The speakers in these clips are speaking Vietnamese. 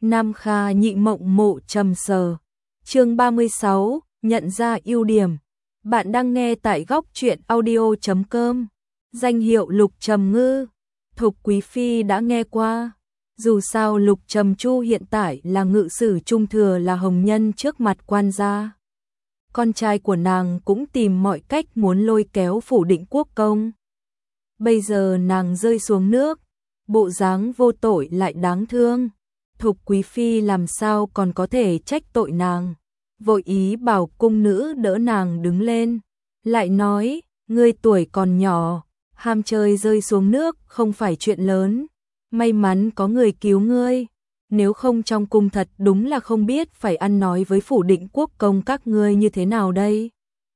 Nam Kha nhị mộng mộ trầm sờ. Chương 36, nhận ra ưu điểm. Bạn đang nghe tại góc truyện audio.com. Danh hiệu Lục Trầm Ngư, Thục Quý Phi đã nghe qua. Dù sao Lục Trầm Chu hiện tại là ngự sử trung thừa, là hồng nhân trước mặt quan gia. Con trai của nàng cũng tìm mọi cách muốn lôi kéo phủ Định Quốc công. Bây giờ nàng rơi xuống nước, bộ dáng vô tội lại đáng thương. Thục Quý Phi làm sao còn có thể trách tội nàng, vội ý bảo cung nữ đỡ nàng đứng lên, lại nói, ngươi tuổi còn nhỏ, ham chơi rơi xuống nước không phải chuyện lớn, may mắn có người cứu ngươi, nếu không trong cung thật đúng là không biết phải ăn nói với phủ Định Quốc công các ngươi như thế nào đây.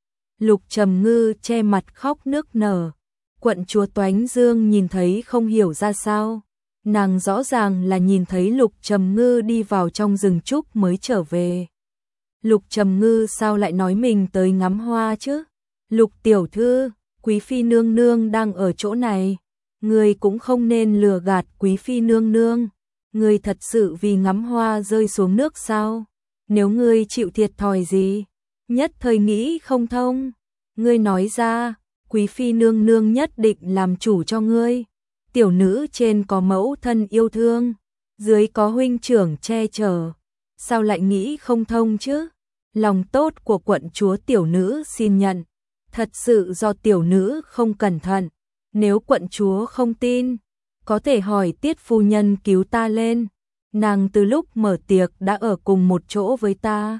Lục Trầm Ngư che mặt khóc nức nở, quận chúa Toánh Dương nhìn thấy không hiểu ra sao. Nàng rõ ràng là nhìn thấy Lục Trầm Ngư đi vào trong rừng trúc mới trở về. Lục Trầm Ngư sao lại nói mình tới ngắm hoa chứ? Lục tiểu thư, Quý Phi nương nương đang ở chỗ này. Ngươi cũng không nên lừa gạt Quý Phi nương nương. Ngươi thật sự vì ngắm hoa rơi xuống nước sao? Nếu ngươi chịu thiệt thòi gì, nhất thời nghĩ không thông, ngươi nói ra, Quý Phi nương nương nhất định làm chủ cho ngươi. Tiểu nữ trên có mẫu thân yêu thương, dưới có huynh trưởng che chở, sao lại nghĩ không thông chứ? Lòng tốt của quận chúa tiểu nữ xin nhận, thật sự do tiểu nữ không cẩn thận, nếu quận chúa không tin, có thể hỏi Tiết phu nhân cứu ta lên, nàng từ lúc mở tiệc đã ở cùng một chỗ với ta.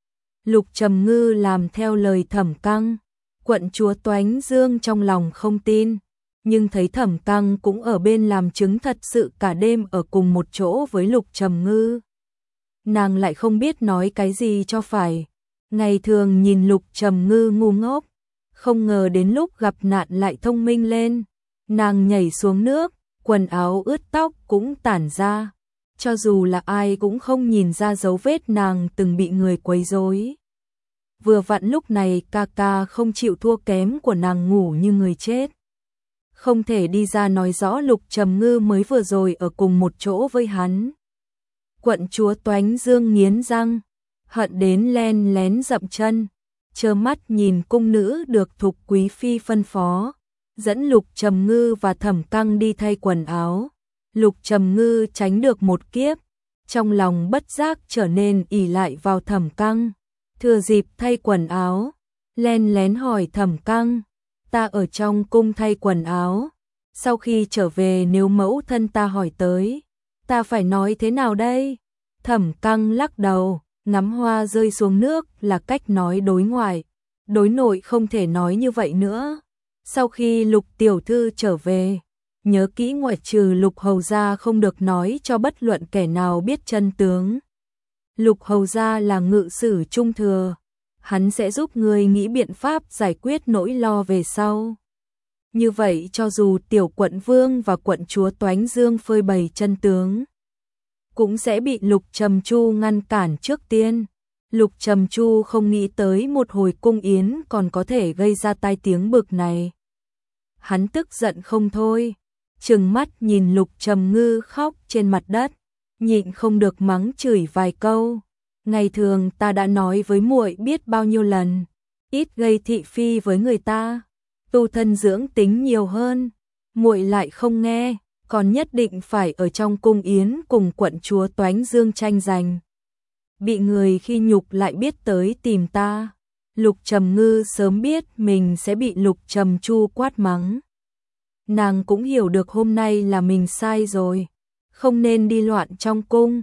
Lục Trầm Ngư làm theo lời Thẩm Căng, quận chúa Toánh Dương trong lòng không tin. Nhưng thấy Thẩm Căng cũng ở bên làm chứng thật sự cả đêm ở cùng một chỗ với Lục Trầm Ngư. Nàng lại không biết nói cái gì cho phải. Ngày thường nhìn Lục Trầm Ngư ngu ngốc, không ngờ đến lúc gặp nạn lại thông minh lên. Nàng nhảy xuống nước, quần áo ướt, tóc cũng tản ra. Cho dù là ai cũng không nhìn ra dấu vết nàng từng bị người quấy rối. Vừa vặn lúc này ca ca không chịu thua kém của nàng ngủ như người chết. Không thể đi ra nói rõ Lục Trầm Ngư mới vừa rồi ở cùng một chỗ với hắn. Quận chúa Toánh Dương nghiến răng, hận đến len lén dậm chân, trơ mắt nhìn cung nữ được Thục Quý Phi phân phó, dẫn Lục Trầm Ngư và Thẩm Căng đi thay quần áo. Lục Trầm Ngư tránh được một kiếp, trong lòng bất giác trở nên ỷ lại vào Thẩm Căng, thừa dịp thay quần áo, len lén hỏi Thẩm Căng, ta ở trong cung thay quần áo, sau khi trở về nếu mẫu thân ta hỏi tới, ta phải nói thế nào đây? Thẩm Căng lắc đầu, ngắm hoa rơi xuống nước là cách nói đối ngoại, đối nội không thể nói như vậy nữa. Sau khi Lục tiểu thư trở về, nhớ kỹ ngoại trừ Lục hầu gia không được nói cho bất luận kẻ nào biết chân tướng. Lục hầu gia là ngự sử trung thừa, hắn sẽ giúp ngươi nghĩ biện pháp giải quyết nỗi lo về sau. Như vậy cho dù tiểu quận vương và quận chúa Toánh Dương phơi bày chân tướng, cũng sẽ bị Lục Trầm Chu ngăn cản trước tiên. Lục Trầm Chu không nghĩ tới một hồi cung yến còn có thể gây ra tai tiếng bực này. Hắn tức giận không thôi, trừng mắt nhìn Lục Trầm Ngư khóc trên mặt đất, nhịn không được mắng chửi vài câu. Ngày thường ta đã nói với muội biết bao nhiêu lần, ít gây thị phi với người ta, tu thân dưỡng tính nhiều hơn, muội lại không nghe, còn nhất định phải ở trong cung yến cùng quận chúa Toánh Dương tranh giành. Bị người khi nhục lại biết tới tìm ta. Lục Trầm Ngư sớm biết mình sẽ bị Lục Trầm Chu quát mắng. Nàng cũng hiểu được hôm nay là mình sai rồi, không nên đi loạn trong cung,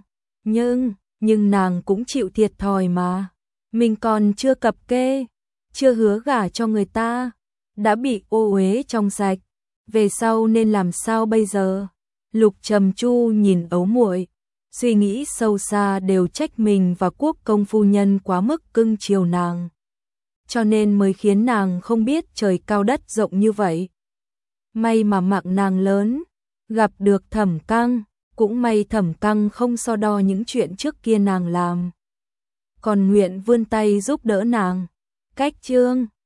nhưng nàng cũng chịu thiệt thòi mà. Mình còn chưa cập kê, chưa hứa gả cho người ta, đã bị ô uế trong sạch, về sau nên làm sao bây giờ? Lục Trầm Chu nhìn ấu muội, suy nghĩ sâu xa, đều trách mình và quốc công phu nhân quá mức cưng chiều nàng, cho nên mới khiến nàng không biết trời cao đất rộng như vậy. May mà mạng nàng lớn, gặp được Thẩm Căng, cũng may Thẩm Căng không so đo những chuyện trước kia nàng làm, còn nguyện vươn tay giúp đỡ nàng. Cách chương